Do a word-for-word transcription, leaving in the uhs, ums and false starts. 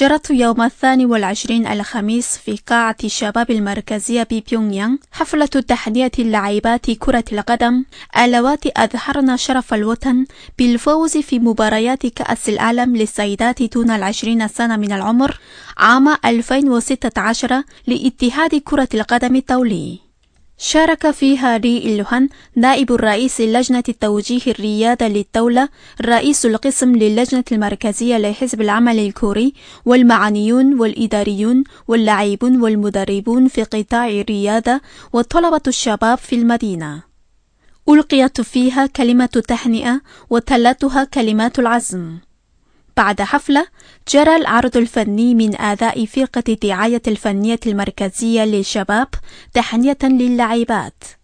جرت يوم الثاني والعشرين الخميس في قاعة الشباب المركزية ببيونغ يانغ حفلة تحية اللاعبات كرة القدم اللواتي أظهرن شرف الوطن بالفوز في مباريات كأس العالم للسيدات دون العشرين سنة من العمر عام ألفين وستة عشر لاتحاد كرة القدم الدولي. شارك فيها ري إلهان نائب الرئيس لجنة توجيه الريادة للدولة رئيس القسم للجنة المركزية لحزب العمل الكوري والمعنيون والإداريون واللاعبون والمدربون في قطاع الريادة وطلبة الشباب في المدينة. ألقيت فيها كلمة تهنئة وتلتها كلمات العزم. بعد حفلة جرى العرض الفني من أعضاء فرقة الدعاية الفنية المركزية للشباب تحية للاعبات.